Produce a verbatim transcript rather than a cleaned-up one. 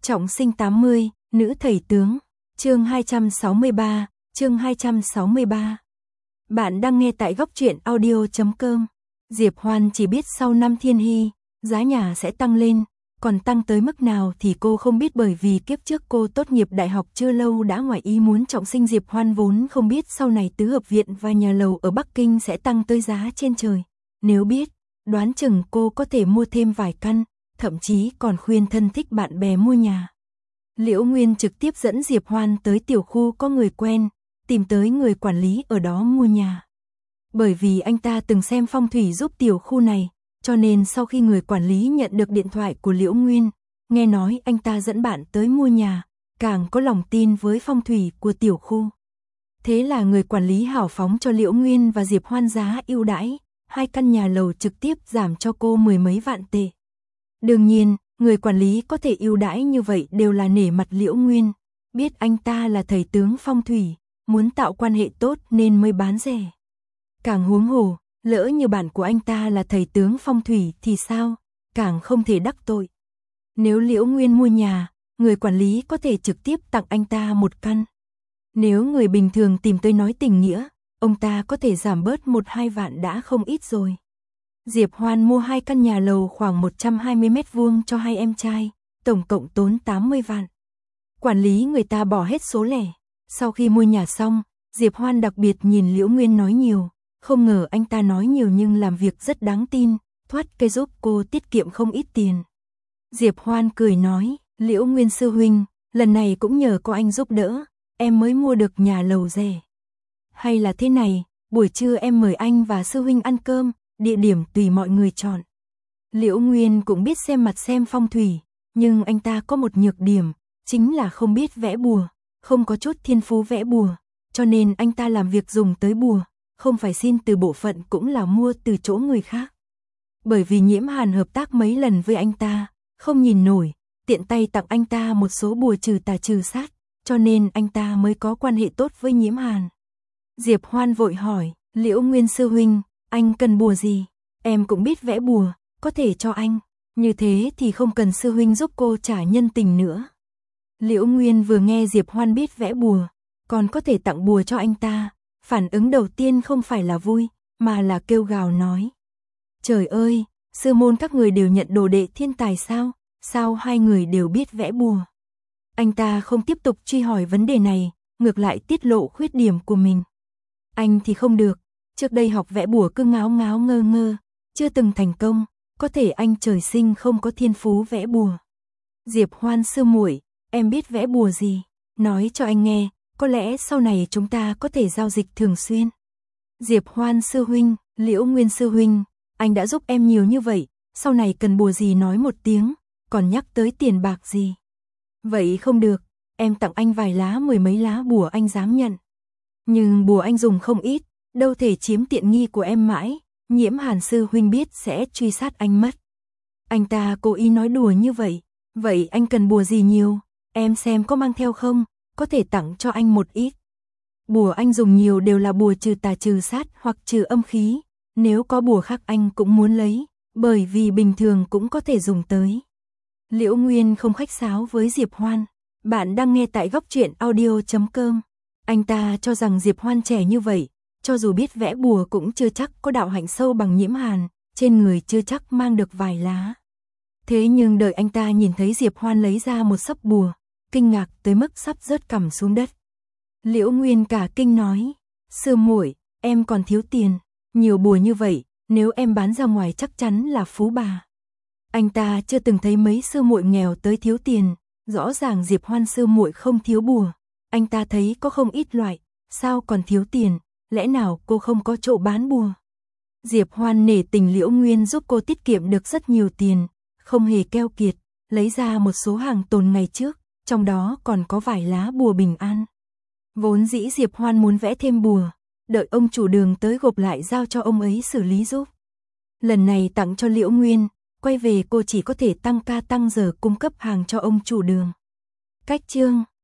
Trọng sinh tám mươi, nữ thầy tướng. Chương hai trăm sáu mươi ba, chương hai trăm sáu mươi ba. Bạn đang nghe tại góc truyện audio chấm com. Diệp Hoan chỉ biết sau năm thiên hy, giá nhà sẽ tăng lên, còn tăng tới mức nào thì cô không biết, bởi vì kiếp trước cô tốt nghiệp đại học chưa lâu đã ngoài ý muốn trọng sinh. Diệp Hoan vốn không biết sau này tứ hợp viện và nhà lầu ở Bắc Kinh sẽ tăng tới giá trên trời. Nếu biết, đoán chừng cô có thể mua thêm vài căn, thậm chí còn khuyên thân thích bạn bè mua nhà. Liễu Nguyên trực tiếp dẫn Diệp Hoan tới tiểu khu có người quen, tìm tới người quản lý ở đó mua nhà. Bởi vì anh ta từng xem phong thủy giúp tiểu khu này, cho nên sau khi người quản lý nhận được điện thoại của Liễu Nguyên, nghe nói anh ta dẫn bạn tới mua nhà, càng có lòng tin với phong thủy của tiểu khu. Thế là người quản lý hào phóng cho Liễu Nguyên và Diệp Hoan giá ưu đãi, hai căn nhà lầu trực tiếp giảm cho cô mười mấy vạn tệ. Đương nhiên, người quản lý có thể ưu đãi như vậy đều là nể mặt Liễu Nguyên, biết anh ta là thầy tướng phong thủy, muốn tạo quan hệ tốt nên mới bán rẻ. Càng huống hồ, lỡ như bạn của anh ta là thầy tướng phong thủy thì sao, càng không thể đắc tội. Nếu Liễu Nguyên mua nhà, người quản lý có thể trực tiếp tặng anh ta một căn. Nếu người bình thường tìm tới nói tình nghĩa, ông ta có thể giảm bớt một hai vạn đã không ít rồi. Diệp Hoan mua hai căn nhà lầu khoảng một trăm hai mươi mét vuông cho hai em trai, tổng cộng tốn tám mươi vạn. Quản lý người ta bỏ hết số lẻ. Sau khi mua nhà xong, Diệp Hoan đặc biệt nhìn Liễu Nguyên nói nhiều, không ngờ anh ta nói nhiều nhưng làm việc rất đáng tin, thoát cây giúp cô tiết kiệm không ít tiền. Diệp Hoan cười nói, Liễu Nguyên sư huynh, lần này cũng nhờ có anh giúp đỡ, em mới mua được nhà lầu rẻ. Hay là thế này, buổi trưa em mời anh và sư huynh ăn cơm, địa điểm tùy mọi người chọn. Liễu Nguyên cũng biết xem mặt xem phong thủy, nhưng anh ta có một nhược điểm, chính là không biết vẽ bùa, không có chút thiên phú vẽ bùa, cho nên anh ta làm việc dùng tới bùa, không phải xin từ bộ phận cũng là mua từ chỗ người khác. Bởi vì Nhiễm Hàn hợp tác mấy lần với anh ta, không nhìn nổi, tiện tay tặng anh ta một số bùa trừ tà trừ sát, cho nên anh ta mới có quan hệ tốt với Nhiễm Hàn. Diệp Hoan vội hỏi, Liễu Nguyên sư huynh, anh cần bùa gì? Em cũng biết vẽ bùa, có thể cho anh. Như thế thì không cần sư huynh giúp cô trả nhân tình nữa. Liễu Nguyên vừa nghe Diệp Hoan biết vẽ bùa, còn có thể tặng bùa cho anh ta, phản ứng đầu tiên không phải là vui, mà là kêu gào nói. Trời ơi, sư môn các người đều nhận đồ đệ thiên tài sao? Sao hai người đều biết vẽ bùa? Anh ta không tiếp tục truy hỏi vấn đề này, ngược lại tiết lộ khuyết điểm của mình. Anh thì không được, trước đây học vẽ bùa cứ ngáo ngáo ngơ ngơ, chưa từng thành công, có thể anh trời sinh không có thiên phú vẽ bùa. Diệp Hoan sư muội, em biết vẽ bùa gì? Nói cho anh nghe, có lẽ sau này chúng ta có thể giao dịch thường xuyên. Diệp Hoan sư huynh, Liễu Nguyên sư huynh, anh đã giúp em nhiều như vậy, sau này cần bùa gì nói một tiếng, còn nhắc tới tiền bạc gì. Vậy không được, em tặng anh vài lá mười mấy lá bùa anh dám nhận. Nhưng bùa anh dùng không ít, đâu thể chiếm tiện nghi của em mãi, Nhiễm Hàn sư huynh biết sẽ truy sát anh mất. Anh ta cố ý nói đùa như vậy, vậy anh cần bùa gì nhiều, em xem có mang theo không, có thể tặng cho anh một ít. Bùa anh dùng nhiều đều là bùa trừ tà trừ sát hoặc trừ âm khí, nếu có bùa khác anh cũng muốn lấy, bởi vì bình thường cũng có thể dùng tới. Liễu Nguyên không khách sáo với Diệp Hoan, bạn đang nghe tại góc truyện audio chấm com. Anh ta cho rằng Diệp Hoan trẻ như vậy, cho dù biết vẽ bùa cũng chưa chắc có đạo hạnh sâu bằng Nhiễm Hàn, trên người chưa chắc mang được vài lá. Thế nhưng đợi anh ta nhìn thấy Diệp Hoan lấy ra một sấp bùa, kinh ngạc tới mức sắp rớt cằm xuống đất. Liễu Nguyên cả kinh nói, sư muội, em còn thiếu tiền, nhiều bùa như vậy, nếu em bán ra ngoài chắc chắn là phú bà. Anh ta chưa từng thấy mấy sư muội nghèo tới thiếu tiền, rõ ràng Diệp Hoan sư muội không thiếu bùa, anh ta thấy có không ít loại, sao còn thiếu tiền, lẽ nào cô không có chỗ bán bùa. Diệp Hoan nể tình Liễu Nguyên giúp cô tiết kiệm được rất nhiều tiền, không hề keo kiệt, lấy ra một số hàng tồn ngày trước, trong đó còn có vài lá bùa bình an. Vốn dĩ Diệp Hoan muốn vẽ thêm bùa, đợi ông chủ đường tới gộp lại giao cho ông ấy xử lý giúp. Lần này tặng cho Liễu Nguyên, quay về cô chỉ có thể tăng ca tăng giờ cung cấp hàng cho ông chủ đường. Cách chương